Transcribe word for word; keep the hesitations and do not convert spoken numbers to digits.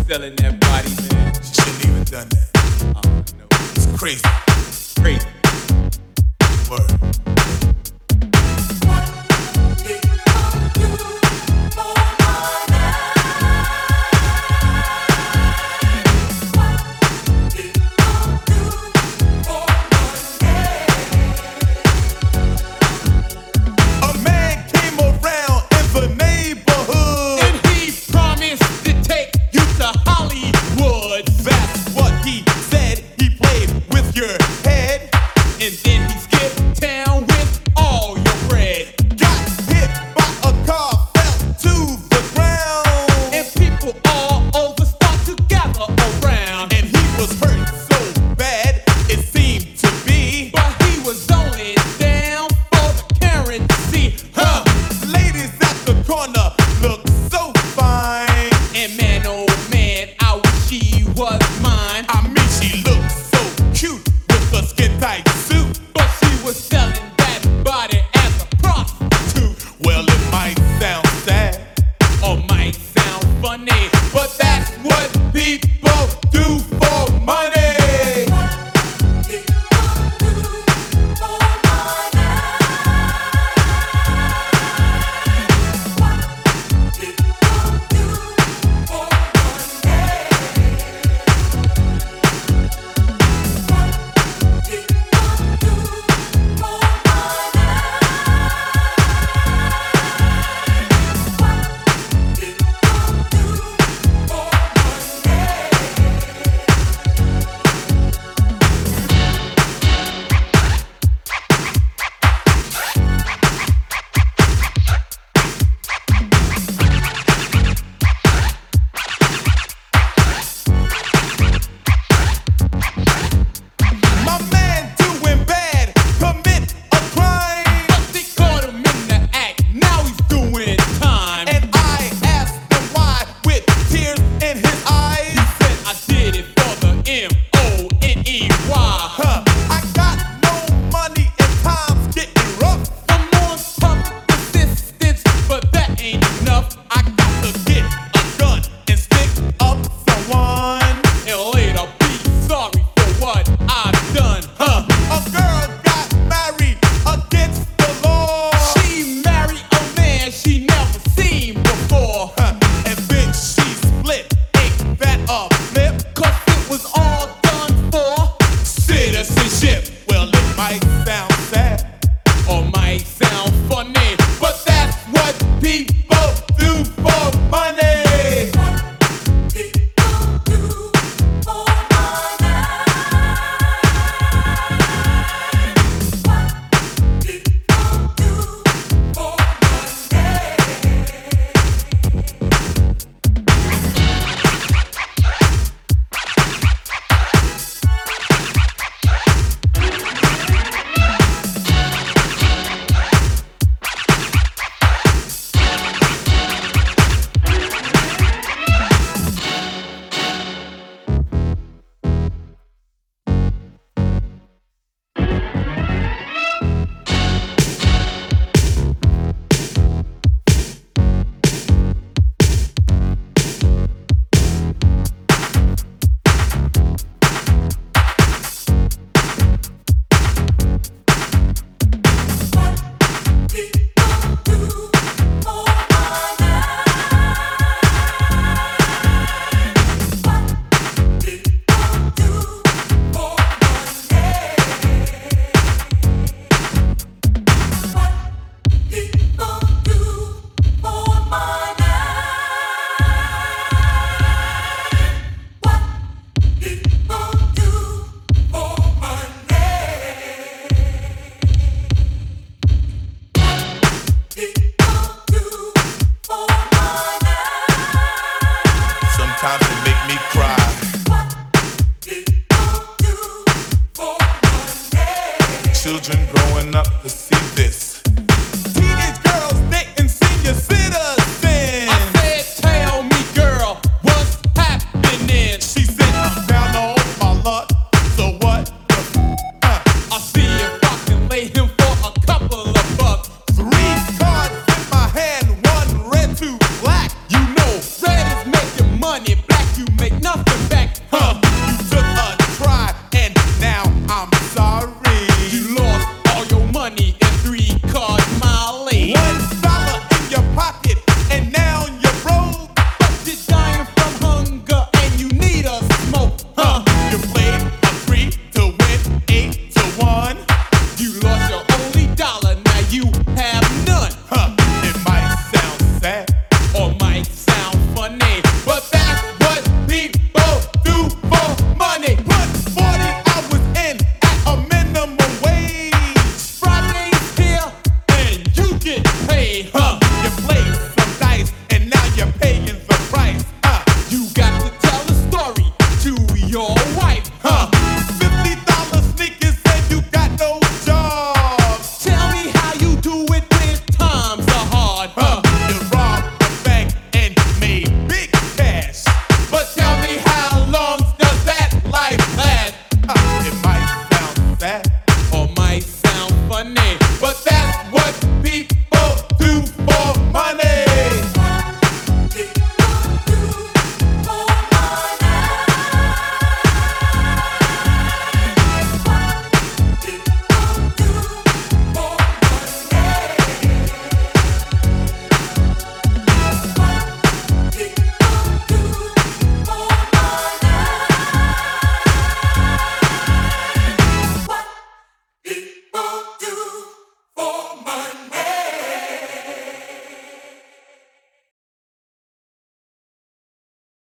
selling that body, man. She shouldn't even done that. Oh, no. It's crazy. Crazy. Word. Children growing up to see this. Teenage girls dating senior citizens. I said, tell me, girl, what's happening? She said, I'm down on my luck, so what the uh, I see if I can lay him for a couple of bucks. Three cards in my hand, one red, two black. You know, red is making money, black you make but